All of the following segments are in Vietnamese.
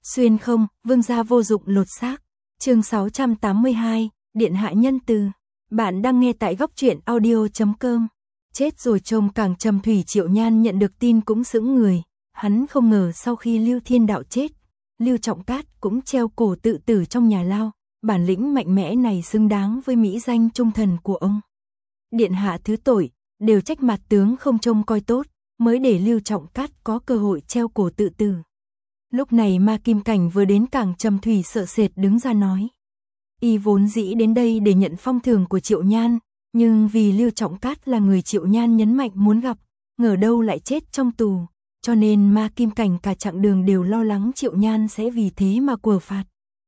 Xuyên không, vương gia vô dụng lột xác. Chương 682, Điện hạ nhân từ. Bạn đang nghe tại góc truyện audio.com. Chết rồi trông càng trầm thủy. Triệu Nhan nhận được tin cũng sững người, hắn không ngờ sau khi Lưu Thiên Đạo chết, Lưu Trọng Cát cũng treo cổ tự tử trong nhà lao, bản lĩnh mạnh mẽ này xứng đáng với mỹ danh trung thần của ông. Điện hạ thứ tội, đều trách mặt tướng không trông coi tốt, mới để Lưu Trọng Cát có cơ hội treo cổ tự tử. Lúc này Ma Kim Cảnh vừa đến cảng trầm thủy sợ sệt đứng ra nói. Y vốn dĩ đến đây để nhận phong thưởng của Triệu Nhan, nhưng vì Lưu Trọng Cát là người Triệu Nhan nhấn mạnh muốn gặp, ngờ đâu lại chết trong tù, cho nên Ma Kim Cảnh cả chặng đường đều lo lắng Triệu Nhan sẽ vì thế mà quở phạt.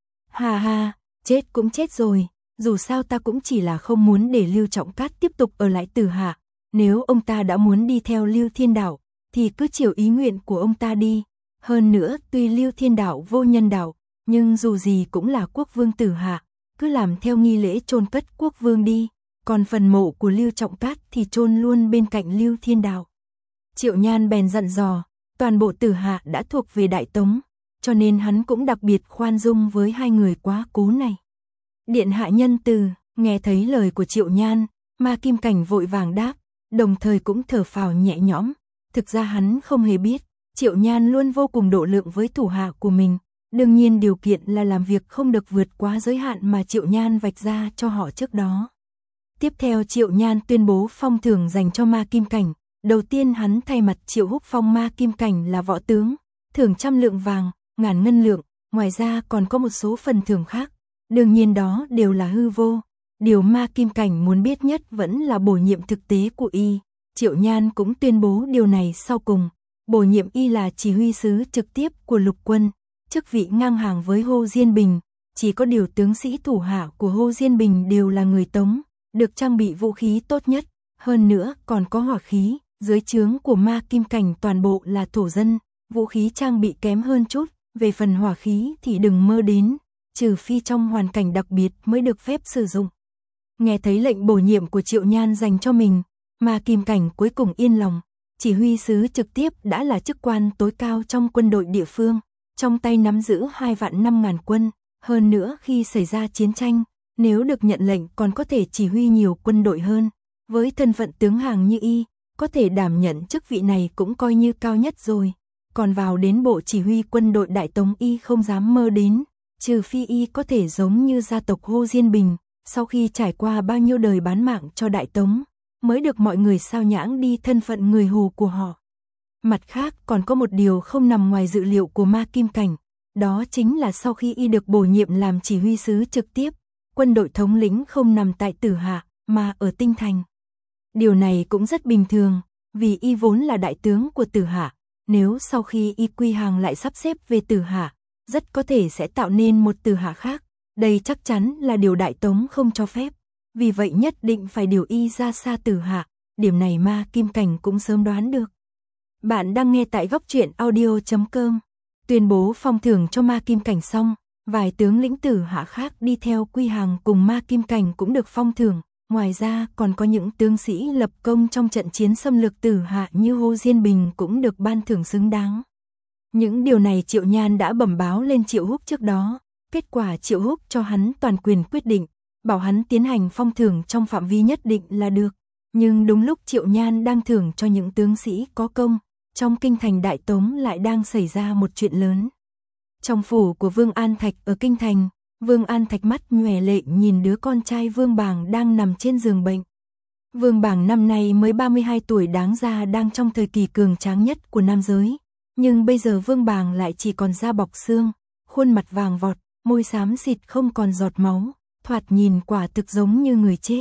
Hà hà, chết cũng chết rồi, dù sao ta cũng chỉ là không muốn để Lưu Trọng Cát tiếp tục ở lại Tử Hạ, nếu ông ta đã muốn đi theo Lưu Thiên Đạo, thì cứ chiều ý nguyện của ông ta đi. Hơn nữa, tuy Lưu Thiên Đạo vô nhân đạo, nhưng dù gì cũng là quốc vương Tử Hạ, cứ làm theo nghi lễ chôn cất quốc vương đi, còn phần mộ của Lưu Trọng Cát thì chôn luôn bên cạnh Lưu Thiên Đạo. Triệu Nhan bèn dặn dò, toàn bộ Tử Hạ đã thuộc về Đại Tống, cho nên hắn cũng đặc biệt khoan dung với hai người quá cố này. Điện hạ nhân từ, nghe thấy lời của Triệu Nhan, Ma Kim Cảnh vội vàng đáp, đồng thời cũng thở phào nhẹ nhõm. Thực ra hắn không hề biết, Triệu Nhan luôn vô cùng độ lượng với thủ hạ của mình, đương nhiên điều kiện là làm việc không được vượt quá giới hạn mà Triệu Nhan vạch ra cho họ trước đó. Tiếp theo Triệu Nhan tuyên bố phong thưởng dành cho Ma Kim Cảnh, đầu tiên hắn thay mặt Triệu Húc phong Ma Kim Cảnh là võ tướng, thưởng 100 lượng vàng, 1000 ngân lượng, ngoài ra còn có một số phần thưởng khác, đương nhiên đó đều là hư vô. Điều Ma Kim Cảnh muốn biết nhất vẫn là bổ nhiệm thực tế của y. Triệu Nhan cũng tuyên bố điều này sau cùng, bổ nhiệm y là chỉ huy sứ trực tiếp của lục quân, chức vị ngang hàng với Hồ Diên Bình, chỉ có điều tướng sĩ thủ hạ của Hồ Diên Bình đều là người Tống, được trang bị vũ khí tốt nhất, hơn nữa còn có hỏa khí, dưới trướng của Ma Kim Cảnh toàn bộ là thổ dân, vũ khí trang bị kém hơn chút, về phần hỏa khí thì đừng mơ đến, trừ phi trong hoàn cảnh đặc biệt mới được phép sử dụng. Nghe thấy lệnh bổ nhiệm của Triệu Nhan dành cho mình, Ma Kim Cảnh cuối cùng yên lòng, chỉ huy sứ trực tiếp đã là chức quan tối cao trong quân đội địa phương, trong tay nắm giữ 2.500.000 quân, hơn nữa khi xảy ra chiến tranh, nếu được nhận lệnh còn có thể chỉ huy nhiều quân đội hơn, với thân phận tướng hàng như y, có thể đảm nhận chức vị này cũng coi như cao nhất rồi, còn vào đến bộ chỉ huy quân đội Đại Tống y không dám mơ đến, trừ phi y có thể giống như gia tộc Hồ Diên Bình, sau khi trải qua bao nhiêu đời bán mạng cho Đại Tống, mới được mọi người sao nhãng đi thân phận người Hồ của họ. Mặt khác còn có một điều không nằm ngoài dự liệu của Ma Kim Cảnh, đó chính là sau khi y được bổ nhiệm làm chỉ huy sứ trực tiếp, quân đội thống lĩnh không nằm tại Tử Hạ, mà ở Tinh Thành. Điều này cũng rất bình thường, vì y vốn là đại tướng của Tử Hạ, nếu sau khi y quy hàng lại sắp xếp về Tử Hạ, rất có thể sẽ tạo nên một Tử Hạ khác, đây chắc chắn là điều Đại Tống không cho phép, vì vậy nhất định phải điều y ra xa Tử Hạ, điểm này Ma Kim Cảnh cũng sớm đoán được. Bạn đang nghe tại góc truyện audio.com. Tuyên bố phong thưởng cho Ma Kim Cảnh xong, vài tướng lĩnh Tử Hạ khác đi theo quy hàng cùng Ma Kim Cảnh cũng được phong thưởng, ngoài ra còn có những tướng sĩ lập công trong trận chiến xâm lược Tử Hạ như Hồ Diên Bình cũng được ban thưởng xứng đáng. Những điều này Triệu Nhan đã bẩm báo lên Triệu Húc trước đó, kết quả Triệu Húc cho hắn toàn quyền quyết định, bảo hắn tiến hành phong thưởng trong phạm vi nhất định là được. Nhưng đúng lúc Triệu Nhan đang thưởng cho những tướng sĩ có công, trong kinh thành Đại Tống lại đang xảy ra một chuyện lớn. Trong phủ của Vương An Thạch ở kinh thành, Vương An Thạch mắt nhòe lệ nhìn đứa con trai Vương Bàng đang nằm trên giường bệnh. Vương Bàng năm nay mới 32 tuổi, đáng ra đang trong thời kỳ cường tráng nhất của nam giới, nhưng bây giờ Vương Bàng lại chỉ còn da bọc xương, khuôn mặt vàng vọt, môi xám xịt không còn giọt máu, thoạt nhìn quả thực giống như người chết.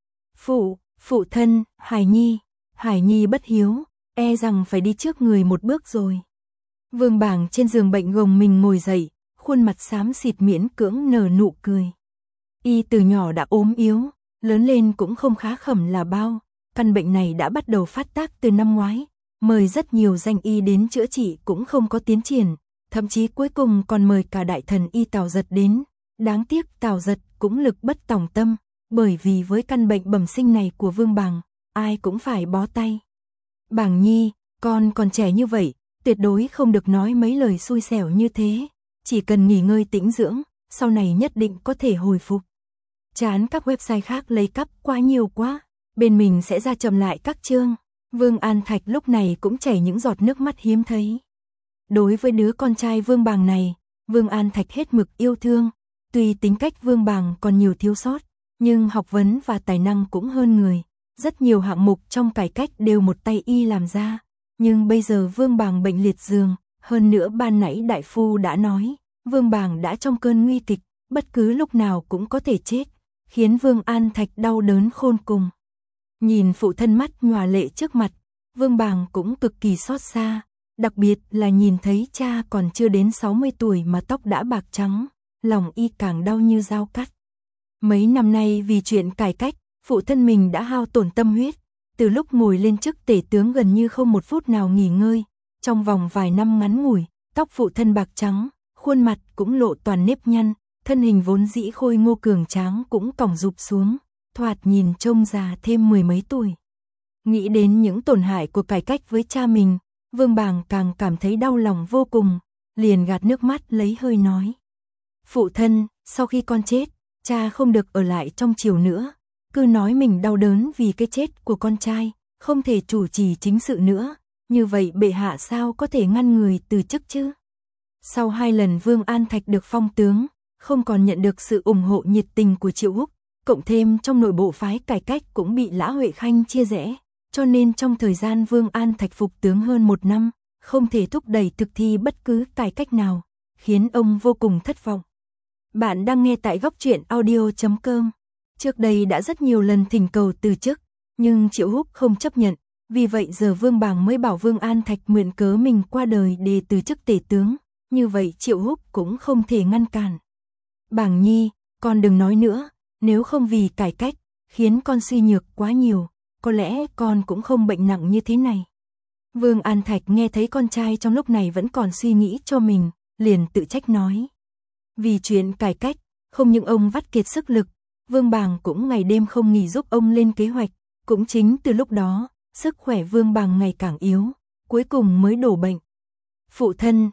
Phụ thân, Hải Nhi bất hiếu, e rằng phải đi trước người một bước rồi. Vương Bàng trên giường bệnh gồng mình ngồi dậy, khuôn mặt xám xịt miễn cưỡng nở nụ cười. Y từ nhỏ đã ốm yếu, lớn lên cũng không khá khẩm là bao, căn bệnh này đã bắt đầu phát tác từ năm ngoái, mời rất nhiều danh y đến chữa trị cũng không có tiến triển, thậm chí cuối cùng còn mời cả đại thần y Tào Giật đến, đáng tiếc Tào Giật cũng lực bất tòng tâm, bởi vì với căn bệnh bẩm sinh này của Vương Bàng, ai cũng phải bó tay. Bàng Nhi, con còn trẻ như vậy, tuyệt đối không được nói mấy lời xui xẻo như thế. chỉ cần nghỉ ngơi tĩnh dưỡng, sau này nhất định có thể hồi phục. Chán các website khác lấy cắp quá nhiều quá, bên mình sẽ ra chậm lại các chương. Vương An Thạch lúc này cũng chảy những giọt nước mắt hiếm thấy. Đối với đứa con trai Vương Bàng này, Vương An Thạch hết mực yêu thương, tuy tính cách Vương Bàng còn nhiều thiếu sót, nhưng học vấn và tài năng cũng hơn người, rất nhiều hạng mục trong cải cách đều một tay y làm ra, nhưng bây giờ Vương Bàng bệnh liệt giường, hơn nữa ban nãy đại phu đã nói, Vương Bàng đã trong cơn nguy kịch, bất cứ lúc nào cũng có thể chết, khiến Vương An Thạch đau đớn khôn cùng. Nhìn phụ thân mắt nhòa lệ trước mặt, Vương Bàng cũng cực kỳ xót xa, đặc biệt là nhìn thấy cha còn chưa đến 60 tuổi mà tóc đã bạc trắng, lòng y càng đau như dao cắt. Mấy năm nay vì chuyện cải cách, phụ thân mình đã hao tổn tâm huyết, từ lúc ngồi lên chức tể tướng gần như không một phút nào nghỉ ngơi, trong vòng vài năm ngắn ngủi, tóc phụ thân bạc trắng, khuôn mặt cũng lộ toàn nếp nhăn, thân hình vốn dĩ khôi ngô cường tráng cũng còng rụp xuống, thoạt nhìn trông già thêm mười mấy tuổi. Nghĩ đến những tổn hại của cải cách với cha mình, Vương Bàng càng cảm thấy đau lòng vô cùng, liền gạt nước mắt lấy hơi nói. Phụ thân, sau khi con chết, cha không được ở lại trong triều nữa, cứ nói mình đau đớn vì cái chết của con trai, không thể chủ trì chính sự nữa, như vậy bệ hạ sao có thể ngăn người từ chức chứ? Sau 2 lần Vương An Thạch được phong tướng, không còn nhận được sự ủng hộ nhiệt tình của Triệu Húc, cộng thêm trong nội bộ phái cải cách cũng bị Lã Huệ Khanh chia rẽ, cho nên trong thời gian Vương An Thạch phục tướng hơn 1 năm, không thể thúc đẩy thực thi bất cứ cải cách nào, khiến ông vô cùng thất vọng. Bạn đang nghe tại góc truyện audio.com. Trước đây đã rất nhiều lần thỉnh cầu từ chức, nhưng Triệu Húc không chấp nhận, vì vậy giờ Vương Bàng mới bảo Vương An Thạch mượn cớ mình qua đời để từ chức tể tướng, như vậy Triệu Húc cũng không thể ngăn cản. Bàng nhi, con đừng nói nữa, nếu không vì cải cách, khiến con suy nhược quá nhiều, có lẽ con cũng không bệnh nặng như thế này. Vương An Thạch nghe thấy con trai trong lúc này vẫn còn suy nghĩ cho mình, liền tự trách nói. Vì chuyện cải cách, không những ông vắt kiệt sức lực, Vương Bàng cũng ngày đêm không nghỉ giúp ông lên kế hoạch, cũng chính từ lúc đó, sức khỏe Vương Bàng ngày càng yếu, cuối cùng mới đổ bệnh. Phụ thân,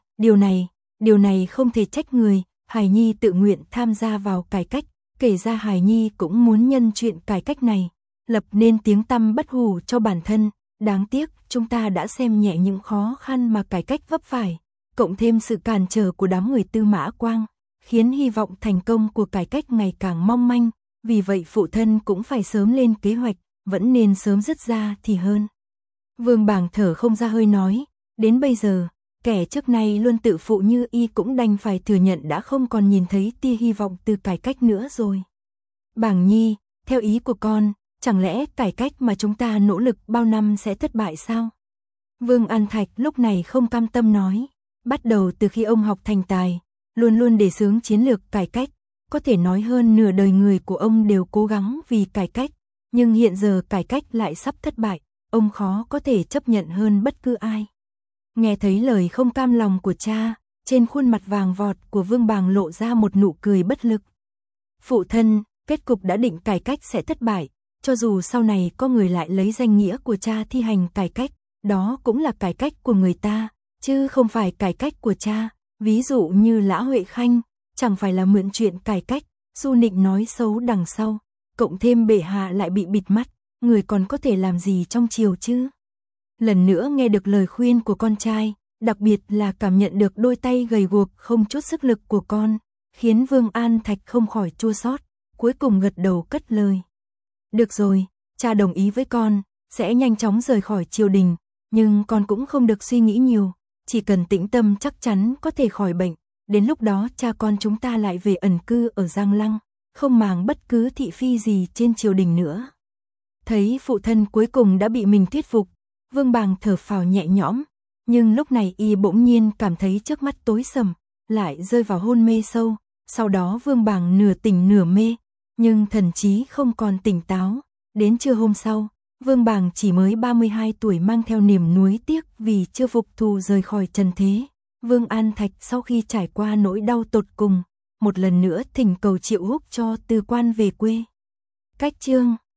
điều này không thể trách người, Hải Nhi tự nguyện tham gia vào cải cách, kể ra Hải Nhi cũng muốn nhân chuyện cải cách này, lập nên tiếng tăm bất hủ cho bản thân, đáng tiếc chúng ta đã xem nhẹ những khó khăn mà cải cách vấp phải, cộng thêm sự cản trở của đám người Tư Mã Quang, khiến hy vọng thành công của cải cách ngày càng mong manh, vì vậy phụ thân cũng phải sớm lên kế hoạch, vẫn nên sớm dứt ra thì hơn. Vương Bàng thở không ra hơi nói, đến bây giờ, kẻ trước nay luôn tự phụ như y cũng đành phải thừa nhận đã không còn nhìn thấy tia hy vọng từ cải cách nữa rồi. Bàng nhi, theo ý của con, chẳng lẽ cải cách mà chúng ta nỗ lực bao năm sẽ thất bại sao? Vương An Thạch lúc này không cam tâm nói, bắt đầu từ khi ông học thành tài, luôn luôn đề xướng chiến lược cải cách, có thể nói hơn nửa đời người của ông đều cố gắng vì cải cách, nhưng hiện giờ cải cách lại sắp thất bại, ông khó có thể chấp nhận hơn bất cứ ai. Nghe thấy lời không cam lòng của cha, trên khuôn mặt vàng vọt của Vương Bàng lộ ra một nụ cười bất lực. Phụ thân, kết cục đã định cải cách sẽ thất bại, cho dù sau này có người lại lấy danh nghĩa của cha thi hành cải cách, đó cũng là cải cách của người ta, chứ không phải cải cách của cha. Ví dụ như Lã Huệ Khanh, chẳng phải là mượn chuyện cải cách, du nịnh nói xấu đằng sau, cộng thêm bệ hạ lại bị bịt mắt, người còn có thể làm gì trong triều chứ? Lần nữa nghe được lời khuyên của con trai, đặc biệt là cảm nhận được đôi tay gầy guộc không chút sức lực của con, khiến Vương An Thạch không khỏi chua xót, cuối cùng gật đầu cất lời. Được rồi, cha đồng ý với con, sẽ nhanh chóng rời khỏi triều đình, nhưng con cũng không được suy nghĩ nhiều, chỉ cần tĩnh tâm chắc chắn có thể khỏi bệnh, đến lúc đó cha con chúng ta lại về ẩn cư ở Giang Lăng, không màng bất cứ thị phi gì trên triều đình nữa. Thấy phụ thân cuối cùng đã bị mình thuyết phục, Vương Bàng thở phào nhẹ nhõm, nhưng lúc này y bỗng nhiên cảm thấy trước mắt tối sầm, lại rơi vào hôn mê sâu, sau đó Vương Bàng nửa tỉnh nửa mê, nhưng thần trí không còn tỉnh táo, đến trưa hôm sau, Vương Bàng chỉ mới 32 tuổi mang theo niềm nuối tiếc vì chưa phục thù rời khỏi trần thế. Vương An Thạch sau khi trải qua nỗi đau tột cùng, một lần nữa thỉnh cầu Triệu Húc cho từ quan về quê. Cách chương